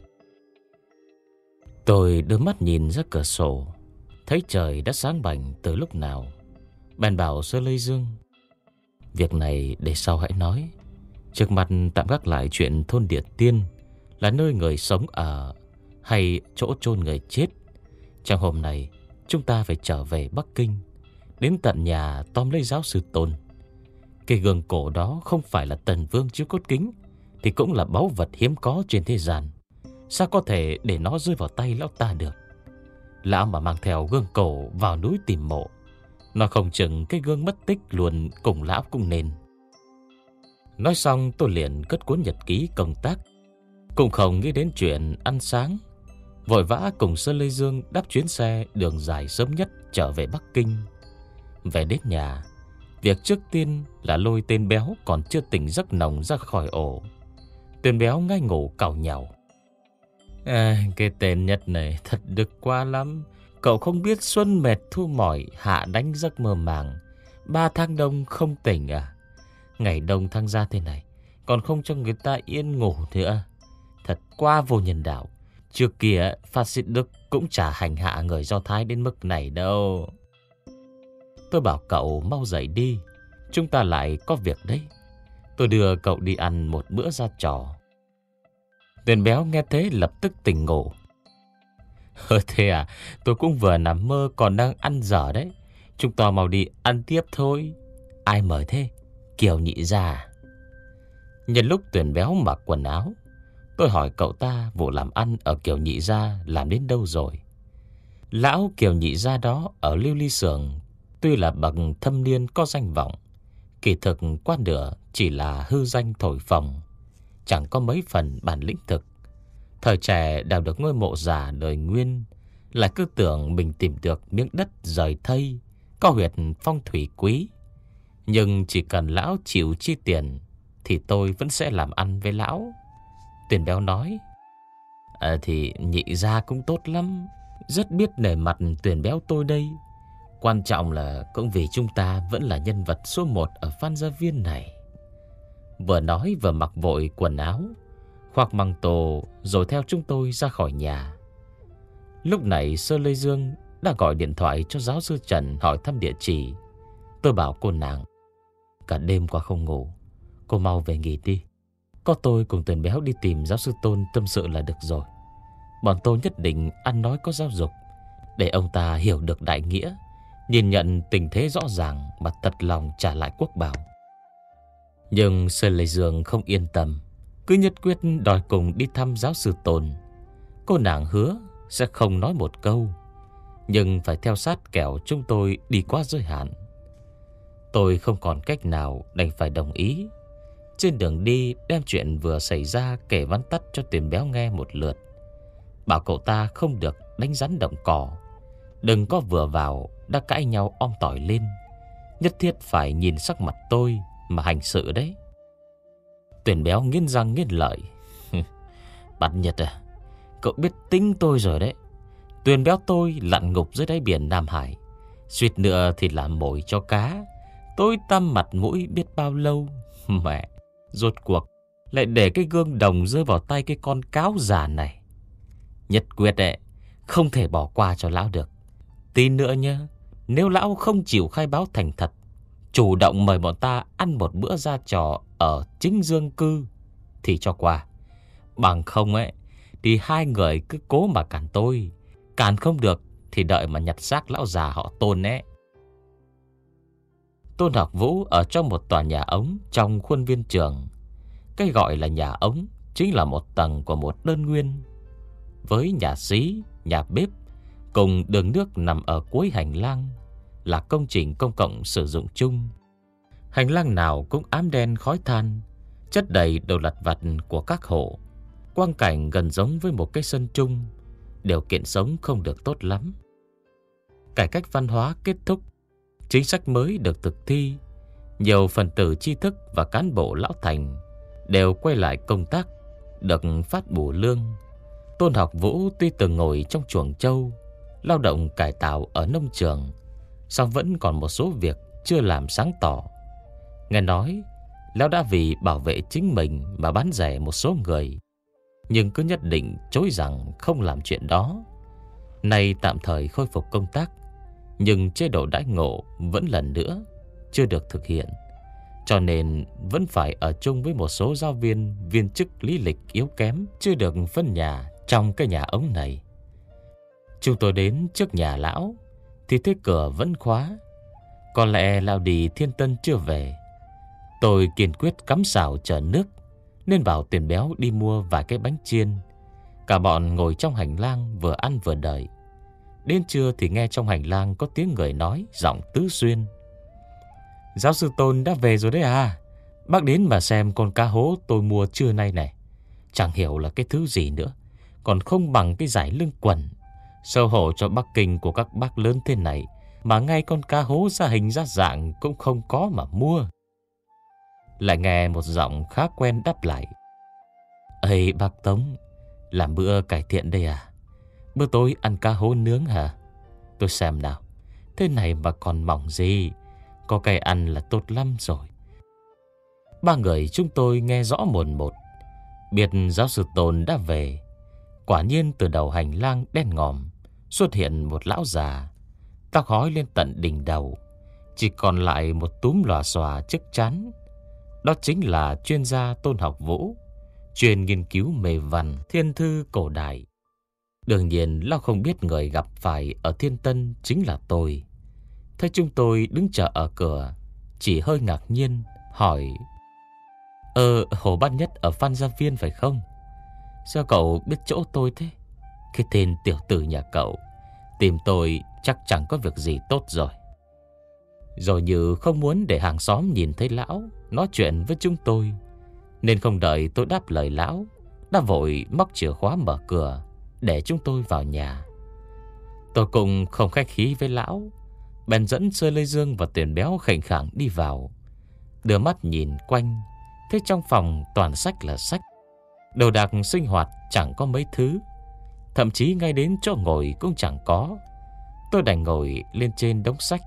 Tôi đưa mắt nhìn ra cửa sổ, thấy trời đã sáng bảnh từ lúc nào. Bèn bảo Sơ Lê Dương: Việc này để sau hãy nói. Trước mặt tạm gác lại chuyện thôn Địa Tiên là nơi người sống ở hay chỗ chôn người chết. Trong hôm nay chúng ta phải trở về Bắc Kinh, đến tận nhà tóm lấy giáo sư Tôn. Cái gương cổ đó không phải là Tần Vương chiếu cốt kính thì cũng là báu vật hiếm có trên thế gian. Sao có thể để nó rơi vào tay lão ta được? Lão mà mang theo gương cổ vào núi tìm mộ, nó không chừng cái gương mất tích luôn cùng lão cũng nên. Nói xong tôi liền cất cuốn nhật ký công tác, cũng không nghĩ đến chuyện ăn sáng, vội vã cùng Sơn Lê Dương đáp chuyến xe đường dài sớm nhất trở về Bắc Kinh. Về đến nhà, việc trước tiên là lôi tên béo còn chưa tỉnh giấc nồng ra khỏi ổ. Tên béo ngay ngủ càu nhàu: Cái tên Nhật này thật đực quá lắm. Cậu không biết xuân mệt thu mỏi, hạ đánh giấc mơ màng, 3 tháng đông không tỉnh à? Ngày đông tháng ra thế này còn không cho người ta yên ngủ nữa. Thật quá vô nhân đạo. Trước kia phát xít Đức cũng chả hành hạ người Do Thái đến mức này đâu. Tôi bảo cậu mau dậy đi, chúng ta lại có việc đấy. Tôi đưa cậu đi ăn một bữa ra trò. Tên béo nghe thế lập tức tỉnh ngủ: Thế à, tôi cũng vừa nằm mơ còn đang ăn dở đấy. Chúng ta mau đi ăn tiếp thôi. Ai mời thế? Kiều nhị gia. Nhân lúc Tuyển béo mặc quần áo, tôi hỏi cậu ta vụ làm ăn ở Kiều nhị gia làm đến đâu rồi. Lão Kiều nhị gia đó ở Lưu Ly Xưởng tuy là bậc thâm niên có danh vọng, kỳ thực qua nửa chỉ là hư danh thổi phồng, chẳng có mấy phần bản lĩnh thực. Thời trẻ đào được ngôi mộ giả đời Nguyên, lại cứ tưởng mình tìm được miếng đất rời thây, có huyệt phong thủy quý. Nhưng chỉ cần lão chịu chi tiền thì tôi vẫn sẽ làm ăn với lão. Tuyển béo nói: Thì nhị gia cũng tốt lắm, rất biết nể mặt Tuyển béo tôi đây. Quan trọng là cũng vì chúng ta vẫn là nhân vật số 1 ở Phan Gia Viên này. Vừa nói vừa mặc vội quần áo, khoác măng tô rồi theo chúng tôi ra khỏi nhà. Lúc này Sơ Lê Dương đã gọi điện thoại cho giáo sư Trần hỏi thăm địa chỉ. Tôi bảo cô nàng: Cả đêm qua không ngủ, cô mau về nghỉ đi. Có tôi cùng Tuyển béo đi tìm giáo sư Tôn tâm sự là được rồi. Bọn tôi nhất định ăn nói có giáo dục, để ông ta hiểu được đại nghĩa, nhìn nhận tình thế rõ ràng mà thật lòng trả lại quốc bảo. Nhưng Sơn Lê Dương không yên tâm, cứ nhất quyết đòi cùng đi thăm giáo sư Tôn. Cô nàng hứa sẽ không nói một câu, nhưng phải theo sát kẻo chúng tôi đi quá giới hạn. Tôi không còn cách nào đành phải đồng ý. Trên đường đi đem chuyện vừa xảy ra kể vắn tắt cho Tuyền Béo nghe một lượt, bảo cậu ta không được đánh rắn động cỏ, đừng có vừa vào đã cãi nhau om tỏi lên, nhất thiết phải nhìn sắc mặt tôi mà hành sự đấy. Tuyền Béo nghiến răng nghiến lợi. Bạt Nhật à, cậu biết tính tôi rồi đấy. Tuyền Béo tôi lặn ngục dưới đáy biển Nam Hải, suýt nữa thì làm mồi cho cá. Tôi tăm mặt mũi biết bao lâu. Mẹ, rốt cuộc lại để cái gương đồng rơi vào tay cái con cáo già này. Nhất quyết đấy, không thể bỏ qua cho lão được. Tin nữa nhá, nếu lão không chịu khai báo thành thật, chủ động mời bọn ta ăn một bữa ra trò ở chính dương cư thì cho qua. Bằng không ấy thì hai người cứ cố mà cản tôi. Cản không được thì đợi mà nhặt xác lão già họ Tôn ấy. Tôn Học Vũ ở trong một tòa nhà ống trong khuôn viên trường. Cái gọi là nhà ống chính là một tầng của một đơn nguyên, với nhà xí, nhà bếp cùng đường nước nằm ở cuối hành lang, là công trình công cộng sử dụng chung. Hành lang nào cũng ám đen khói than, chất đầy đồ lặt vặt của các hộ. Quang cảnh gần giống với một cái sân chung. Điều kiện sống không được tốt lắm. Cải cách văn hóa kết thúc, chính sách mới được thực thi. Nhiều phần tử tri thức và cán bộ lão thành đều quay lại công tác, được phát bù lương. Tôn Học Vũ tuy từng ngồi trong chuồng trâu, lao động cải tạo ở nông trường, song vẫn còn một số việc chưa làm sáng tỏ. Nghe nói lão đã vì bảo vệ chính mình mà bán rẻ một số người, nhưng cứ nhất định chối rằng không làm chuyện đó. Nay tạm thời khôi phục công tác, nhưng chế độ đãi ngộ vẫn lần nữa chưa được thực hiện, cho nên vẫn phải ở chung với một số giáo viên, viên chức lý lịch yếu kém, chưa được phân nhà trong cái nhà ống này. Chúng tôi đến trước nhà lão thì thấy cửa vẫn khóa. Có lẽ lão đi Thiên Tân chưa về. Tôi kiên quyết cắm xào chờ nước, nên bảo Tuyền Béo đi mua vài cái bánh chiên. Cả bọn ngồi trong hành lang vừa ăn vừa đợi. Đến trưa thì nghe trong hành lang có tiếng người nói, giọng tứ xuyên: Giáo sư Tôn đã về rồi đấy à? Bác đến mà xem con cá hố tôi mua trưa nay này. Chẳng hiểu là cái thứ gì nữa, còn không bằng cái giải lưng quần. Xấu hổ cho Bắc Kinh của các bác lớn thế này mà ngay con cá hố ra hình ra dạng cũng không có mà mua. Lại nghe một giọng khá quen đáp lại: Ây bác Tống, làm bữa cải thiện đây à? Bữa tối ăn cá hố nướng hả? Tôi xem nào, thế này mà còn mỏng gì, có cái ăn là tốt lắm rồi. Ba người chúng tôi nghe rõ mồn một, biết giáo sư Tôn đã về. Quả nhiên từ đầu hành lang đen ngòm xuất hiện một lão già, tóc hói lên tận đỉnh đầu, chỉ còn lại một túm lòa xòa trước trán. Đó chính là chuyên gia Tôn Học Vũ, chuyên nghiên cứu mề văn, thiên thư cổ đại. Đương nhiên lão không biết người gặp phải ở Thiên Tân chính là tôi. Thấy chúng tôi đứng chờ ở cửa, chỉ hơi ngạc nhiên hỏi: Hồ Bát Nhất ở Phan Gia Viên phải không? Sao cậu biết chỗ tôi thế? Cái tên tiểu tử nhà cậu tìm tôi chắc chẳng có việc gì tốt rồi. Rồi như không muốn để hàng xóm nhìn thấy lão nói chuyện với chúng tôi, nên không đợi tôi đáp lời lão, đã vội móc chìa khóa mở cửa để chúng tôi vào nhà. Tôi cũng không khách khí với lão, bèn dẫn Sơ Lê Dương và Tuyền Béo khệnh khẳng đi vào. Đưa mắt nhìn quanh, thấy trong phòng toàn sách là sách, đồ đạc sinh hoạt chẳng có mấy thứ, thậm chí ngay đến chỗ ngồi cũng chẳng có. Tôi đành ngồi lên trên đống sách.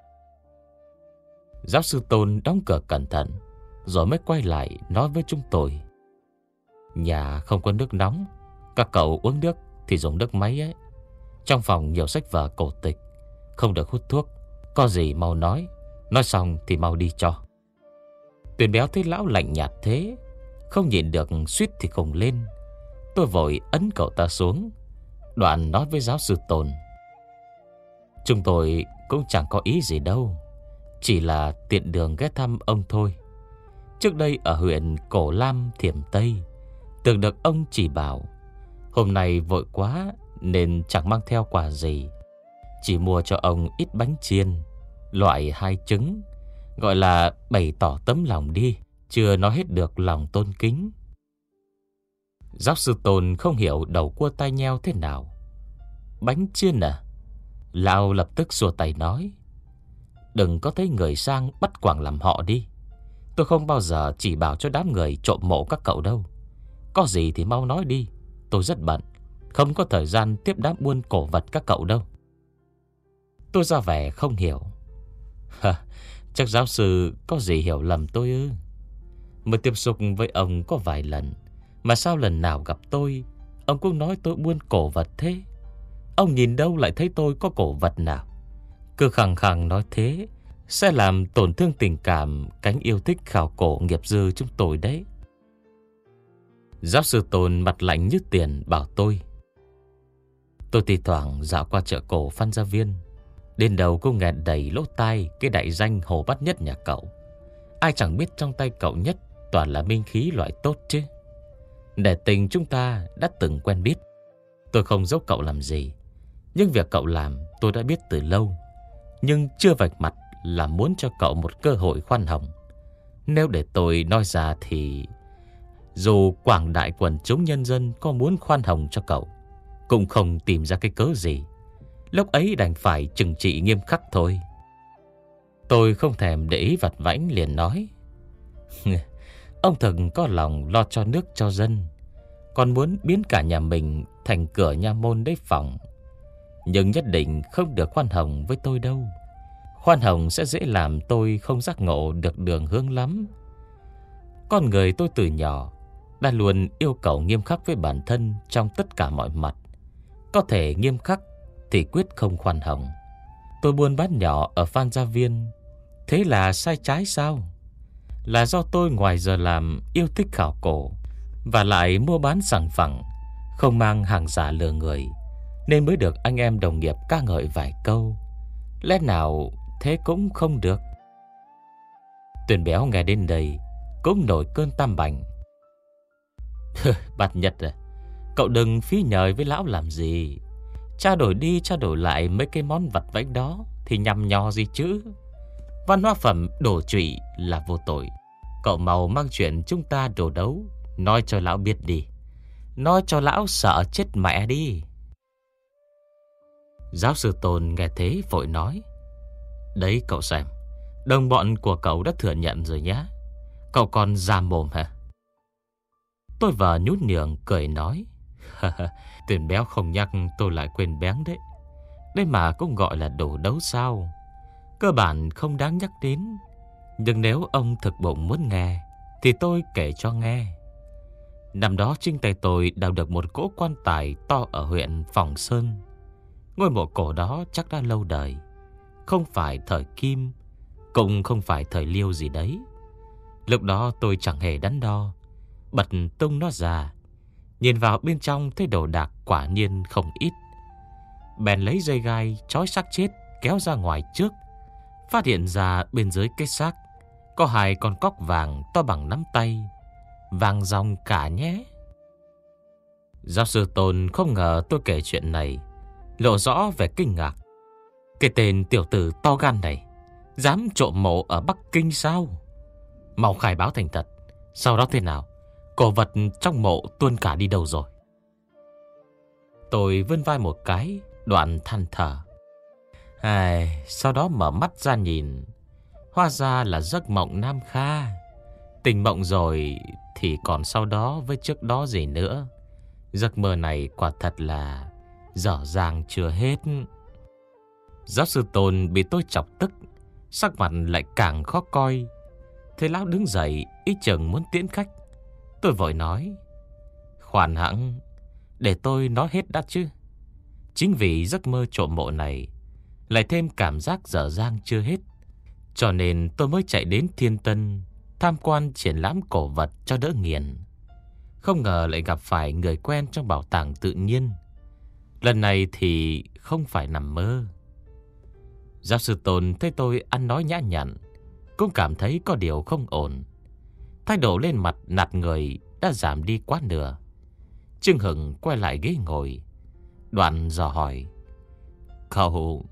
Giáo sư Tôn đóng cửa cẩn thận, rồi mới quay lại nói với chúng tôi: Nhà không có nước nóng, các cậu uống nước thì dùng nước máy ấy. Trong phòng nhiều sách vở cổ tịch, không được hút thuốc. Có gì mau nói xong thì mau đi cho. Tuyền Béo thấy lão lạnh nhạt thế, không nhịn được suýt thì khùng lên. Tôi vội ấn cậu ta xuống, đoạn nói với giáo sư Tôn: Chúng tôi cũng chẳng có ý gì đâu, chỉ là tiện đường ghé thăm ông thôi. Trước đây ở huyện Cổ Lam Thiểm Tây từng được ông chỉ bảo. Hôm nay vội quá nên chẳng mang theo quà gì, chỉ mua cho ông ít bánh chiên, loại 2 trứng, gọi là bày tỏ tấm lòng đi, chưa nói hết được lòng tôn kính. Giáo sư Tôn không hiểu đầu cua tai nheo thế nào. Bánh chiên à? Lão lập tức xua tay nói: đừng có thấy người sang bắt quàng làm họ đi. Tôi không bao giờ chỉ bảo cho đám người trộm mộ các cậu đâu. Có gì thì mau nói đi, tôi rất bận, không có thời gian tiếp đám buôn cổ vật các cậu đâu. Tôi ra vẻ không hiểu. Chắc giáo sư có gì hiểu lầm tôi ư? Mới tiếp xúc với ông có vài lần, mà sao lần nào gặp tôi ông cũng nói tôi buôn cổ vật thế? Ông nhìn đâu lại thấy tôi có cổ vật nào? Cứ khăng khăng nói thế sẽ làm tổn thương tình cảm cánh yêu thích khảo cổ nghiệp dư chúng tôi đấy. Giáo sư Tôn mặt lạnh như tiền bảo tôi thi thoảng dạo qua chợ cổ Phan Gia Viên, đến đầu cũng nghe đầy lỗ tai cái đại danh Hồ Bát Nhất nhà cậu. Ai chẳng biết trong tay cậu nhất toàn là minh khí loại tốt chứ. Để tình chúng ta đã từng quen biết, tôi không giấu cậu làm gì. Nhưng việc cậu làm tôi đã biết từ lâu, nhưng chưa vạch mặt là muốn cho cậu một cơ hội khoan hồng. Nếu để tôi nói ra thì dù quảng đại quần chúng nhân dân có muốn khoan hồng cho cậu cũng không tìm ra cái cớ gì. Lúc ấy đành phải trừng trị nghiêm khắc thôi. Tôi không thèm để ý vặt vãnh liền nói: ông thật có lòng lo cho nước cho dân, còn muốn biến cả nhà mình thành cửa nha môn đấy phòng. Nhưng nhất định không được khoan hồng với tôi đâu. Khoan hồng sẽ dễ làm tôi không giác ngộ được đường hướng lắm. Con người tôi từ nhỏ đã luôn yêu cầu nghiêm khắc với bản thân trong tất cả mọi mặt. Có thể nghiêm khắc thì quyết không khoan hồng. Tôi buôn bán nhỏ ở Phan Gia Viên, thế là sai trái sao? Là do tôi ngoài giờ làm yêu thích khảo cổ và lại mua bán sằng phẳng, không mang hàng giả lừa người, nên mới được anh em đồng nghiệp ca ngợi vài câu. Lẽ nào thế cũng không được? Tuyền Béo nghe đến đây cũng nổi cơn tam bành. Bát Nhất à, cậu đừng phí nhời với lão làm gì. Trao đổi đi trao đổi lại mấy cái món vặt vãnh đó thì nhằm nhò gì chứ. Văn hóa phẩm đổ trụy là vô tội. Cậu mau mang chuyện chúng ta đổ đấu nói cho lão biết đi. Nói cho lão sợ chết mẹ đi. Giáo sư Tôn nghe thế vội nói: đấy cậu xem, đồng bọn của cậu đã thừa nhận rồi nhá. Cậu còn ra mồm hả? Tôi vờ nhút nhường cười nói: Tuyền Béo không nhắc tôi lại quên béng đấy. Đây mà cũng gọi là đổ đấu sao? Cơ bản không đáng nhắc đến. Nhưng nếu ông thực bụng muốn nghe thì tôi kể cho nghe. Năm đó chính tay tôi đào được một cỗ quan tài to ở huyện Phòng Sơn. Ngôi mộ cổ đó chắc đã lâu đời, không phải thời Kim, cũng không phải thời Liêu gì đấy. Lúc đó tôi chẳng hề đắn đo, bật tung nó ra. Nhìn vào bên trong thấy đồ đạc quả nhiên không ít. Bèn lấy dây gai trói xác chết kéo ra ngoài trước. Phát hiện ra bên dưới cái xác có 2 con cóc vàng to bằng nắm tay, vàng ròng cả nhé. Giáo sư Tôn không ngờ tôi kể chuyện này, lộ rõ vẻ kinh ngạc. Cái tên tiểu tử to gan này dám trộm mộ ở Bắc Kinh sao? Mau khai báo thành thật. Sau đó thế nào? Cổ vật trong mộ tuôn cả đi đâu rồi? Tôi vươn vai một cái, đoạn than thở. Sau đó mở mắt ra nhìn, hóa ra là giấc mộng Nam Kha. Tỉnh mộng rồi thì còn sau đó với trước đó gì nữa. Giấc mơ này quả thật là dở dàng chưa hết. Giáo sư Tôn bị tôi chọc tức, sắc mặt lại càng khó coi. Thế lão đứng dậy ý chừng muốn tiễn khách. Tôi vội nói: khoan hẵng, để tôi nói hết đã chứ. Chính vì giấc mơ trộm mộ này lại thêm cảm giác dở dang chưa hết, cho nên tôi mới chạy đến Thiên Tân tham quan triển lãm cổ vật cho đỡ nghiền. Không ngờ lại gặp phải người quen trong bảo tàng tự nhiên. Lần này thì không phải nằm mơ. Giáo sư Tôn thấy tôi ăn nói nhã nhặn, cũng cảm thấy có điều không ổn. Thái độ lên mặt nạt người đã giảm đi quá nửa. Trương Hưng quay lại ghế ngồi, đoạn dò hỏi: cậu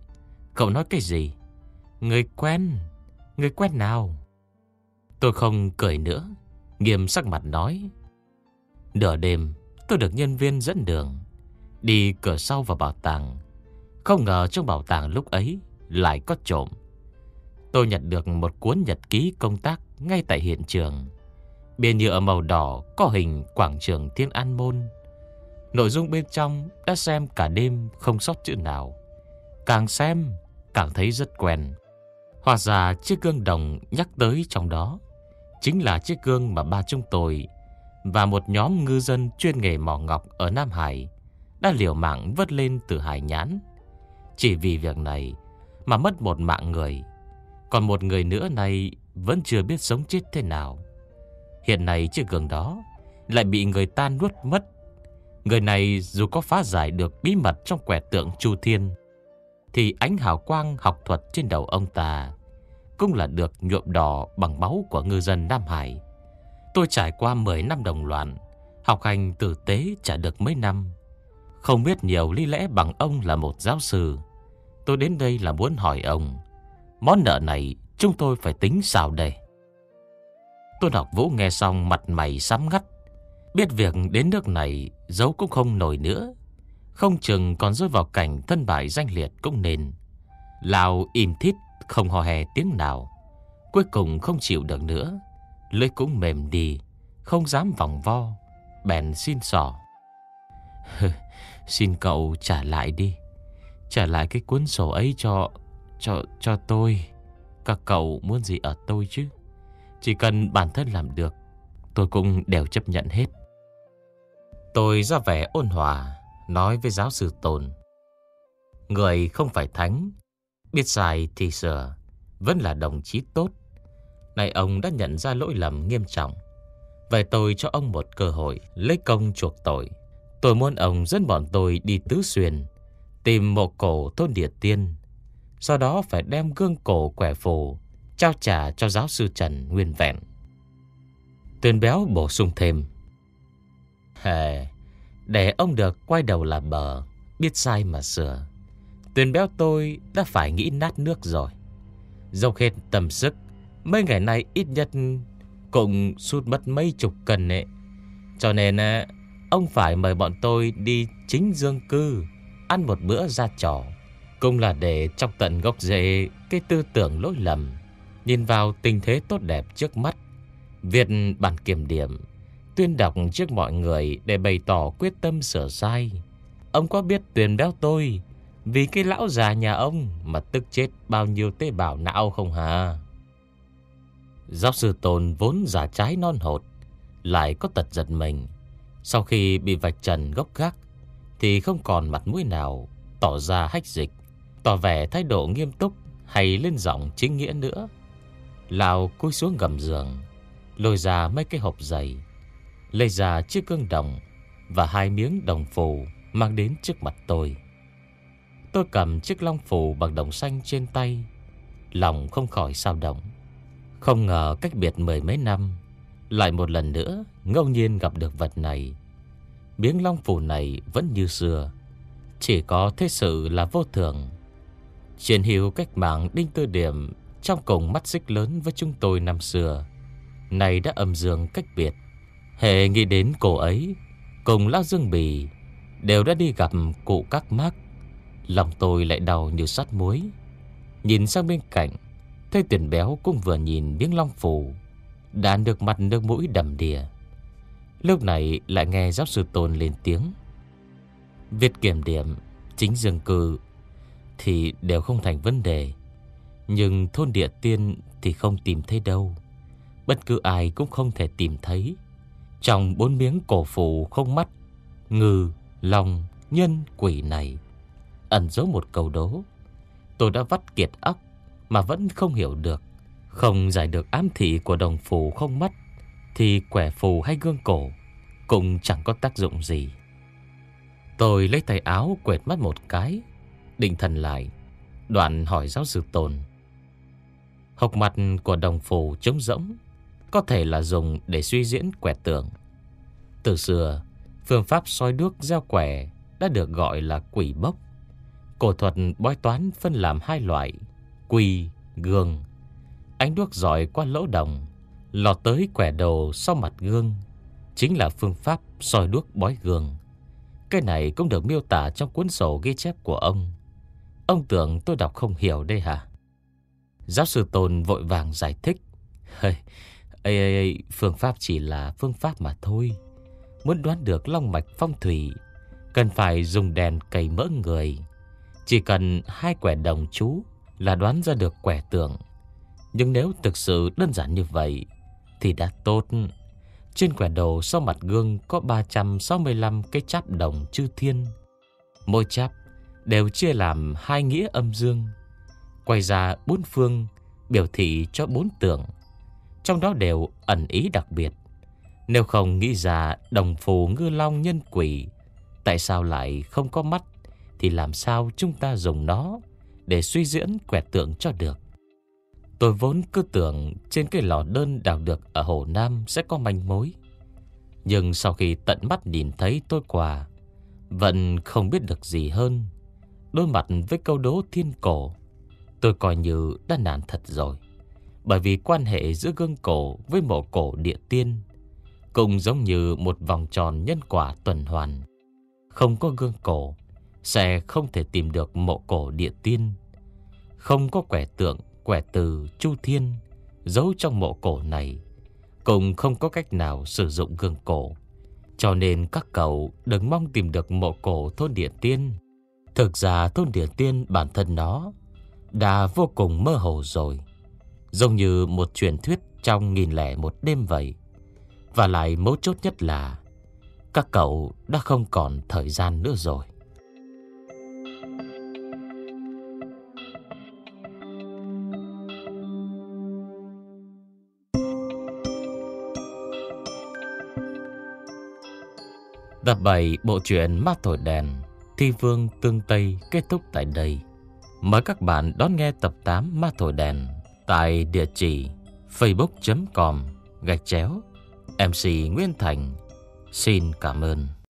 Cậu nói cái gì? Người quen? Người quen nào? Tôi không cười nữa, nghiêm sắc mặt nói. Nửa đêm tôi được nhân viên dẫn đường đi cửa sau vào bảo tàng. Không ngờ trong bảo tàng lúc ấy lại có trộm. Tôi nhận được một cuốn nhật ký công tác ngay tại hiện trường. Bìa nhựa màu đỏ có hình quảng trường Thiên An Môn. Nội dung bên trong đã xem cả đêm không sót chữ nào. Càng xem càng thấy rất quen. Hóa ra chiếc gương đồng nhắc tới trong đó chính là chiếc gương mà ba chúng tôi và một nhóm ngư dân chuyên nghề mỏ ngọc ở Nam Hải đã liều mạng vớt lên từ hải nhãn. Chỉ vì việc này mà mất một mạng người. Còn một người nữa này vẫn chưa biết sống chết thế nào. Hiện nay chiếc gương đó lại bị người ta nuốt mất. Người này dù có phá giải được bí mật trong quẻ tượng Chu Thiên, thì ánh hào quang học thuật trên đầu ông ta cũng là được nhuộm đỏ bằng máu của ngư dân Nam Hải. Tôi trải qua 10 năm đồng loạn, học hành tử tế chả được mấy năm, không biết nhiều lý lẽ bằng ông là một giáo sư. Tôi đến đây là muốn hỏi ông, món nợ này chúng tôi phải tính sao đây? Tôn Học Vũ nghe xong mặt mày sám ngắt. Biết việc đến nước này giấu cũng không nổi nữa, không chừng còn rơi vào cảnh thân bại danh liệt cũng nên. Lào im thít không hò hè tiếng nào. Cuối cùng không chịu được nữa, lưỡi cũng mềm đi, không dám vòng vo, bèn xin xỏ. Xin cậu trả lại đi. Trả lại cái cuốn sổ ấy cho tôi. Các cậu muốn gì ở tôi chứ? Chỉ cần bản thân làm được, tôi cũng đều chấp nhận hết. Tôi ra vẻ ôn hòa, nói với giáo sư Tôn. Người không phải thánh, biết sai thì sửa, vẫn là đồng chí tốt. Này ông đã nhận ra lỗi lầm nghiêm trọng, vậy tôi cho ông một cơ hội lấy công chuộc tội. Tôi muốn ông dẫn bọn tôi đi Tứ Xuyên, tìm mộ cổ thôn Địa Tiên. Sau đó phải đem gương cổ quẻ phù trao trả cho giáo sư Trần nguyên vẹn. Tuyền Béo bổ sung thêm. Để ông được quay đầu là bờ, biết sai mà sửa. Tuyền Béo tôi đã phải nghĩ nát nước rồi. Dốc hết tâm sức, mấy ngày nay ít nhất cũng sút mất mấy chục cân ấy. Cho nên ông phải mời bọn tôi đi chính dương cư, ăn một bữa ra trò. Cũng là để trong tận gốc rễ cái tư tưởng lỗi lầm, nhìn vào tình thế tốt đẹp trước mắt, viết bản kiểm điểm, tuyên đọc trước mọi người để bày tỏ quyết tâm sửa sai. Ông có biết Tuyền Béo tôi vì cái lão già nhà ông mà tức chết bao nhiêu tế bào não không hả? Giáo sư Tôn vốn giả trái non hột, lại có tật giật mình. Sau khi bị vạch trần gốc gác thì không còn mặt mũi nào tỏ ra hách dịch, tỏ vẻ thái độ nghiêm túc hay lên giọng chính nghĩa nữa. Lão cúi xuống gầm giường, lôi ra mấy cái hộp giày, lấy ra chiếc gương đồng và 2 miếng đồng phù mang đến trước mặt tôi. Tôi cầm chiếc long phù bằng đồng xanh trên tay, lòng không khỏi xao động. Không ngờ cách biệt 10 mấy năm, lại một lần nữa ngẫu nhiên gặp được vật này. Miếng long phù này vẫn như xưa, chỉ có thế sự là vô thường. Chiến hữu cách mạng Đinh Tư Điểm trong cùng mắt xích lớn với chúng tôi năm xưa, này đã âm dương cách biệt. Hệ nghĩ đến cô ấy cùng lão Dương Bì đều đã đi gặp cụ Các Mác, lòng tôi lại đau như sắt muối. Nhìn sang bên cạnh, thấy Tuyền Béo cũng vừa nhìn miếng long phù, đã nước mặt nước mũi đầm đìa. Lúc này lại nghe giáo sư Tôn lên tiếng. Việc kiểm điểm chính dương cư thì đều không thành vấn đề, nhưng thôn Địa Tiên thì không tìm thấy đâu. Bất cứ ai cũng không thể tìm thấy. Trong 4 miếng cổ phù không mắt, ngư, long, nhân, quỷ này ẩn giấu một câu đố. Tôi đã vắt kiệt óc mà vẫn không hiểu được. Không giải được ám thị của đồng phù không mắt thì quẻ phù hay gương cổ cũng chẳng có tác dụng gì. Tôi lấy tay áo quệt mắt một cái, định thần lại, đoạn hỏi giáo sư Tôn. Hộc mặt của đồng phù trống rỗng, có thể là dùng để suy diễn quẻ tượng. Từ xưa, phương pháp soi đuốc gieo quẻ đã được gọi là quỷ bốc. Cổ thuật bói toán phân làm hai loại: quy, gương. Ánh đuốc rọi qua lỗ đồng lọt tới quẻ đồ sau mặt gương, chính là phương pháp soi đuốc bói gương. Cái này cũng được miêu tả trong cuốn sổ ghi chép của ông. Ông tưởng tôi đọc không hiểu đây hả? Giáo sư Tôn vội vàng giải thích. Phương pháp chỉ là phương pháp mà thôi. Muốn đoán được long mạch phong thủy, cần phải dùng đèn cầy mỡ người. Chỉ cần 2 quẻ đồng chú là đoán ra được quẻ tượng. Nhưng nếu thực sự đơn giản như vậy thì đã tốt. Trên quẻ đồ sau mặt gương có 365 cái cháp đồng chư thiên. Mỗi cháp đều chia làm 2 nghĩa âm dương, quay ra 4 phương biểu thị cho 4 tượng, trong đó đều ẩn ý đặc biệt. Nếu không nghĩ ra đồng phù ngư long nhân quỷ, tại sao lại không có mắt, thì làm sao chúng ta dùng nó để suy diễn quẻ tượng cho được. Tôi vốn cứ tưởng trên cái lò đơn đào được ở Hồ Nam sẽ có manh mối, nhưng sau khi tận mắt nhìn thấy tôi quả, vẫn không biết được gì hơn. Đối mặt với câu đố thiên cổ, tôi coi như đã nản thật rồi. Bởi vì quan hệ giữa gương cổ với mộ cổ địa tiên cũng giống như một vòng tròn nhân quả tuần hoàn. Không có gương cổ sẽ không thể tìm được mộ cổ địa tiên. Không có quẻ tượng, quẻ từ, chu thiên giấu trong mộ cổ này, cũng không có cách nào sử dụng gương cổ. Cho nên các cậu đừng mong tìm được mộ cổ thôn địa tiên. Thực ra thôn địa tiên bản thân nó đã vô cùng mơ hồ rồi, giống như một truyền thuyết trong 1001 đêm vậy. Và lại mấu chốt nhất là các cậu đã không còn thời gian nữa rồi. Tập 7 bộ truyện Ma Thổi Đèn Thi Vương Tương Tây kết thúc tại đây. Mời các bạn đón nghe tập 8 Ma Thổi Đèn tại địa chỉ facebook.com/MC Nguyễn Thành. Xin cảm ơn.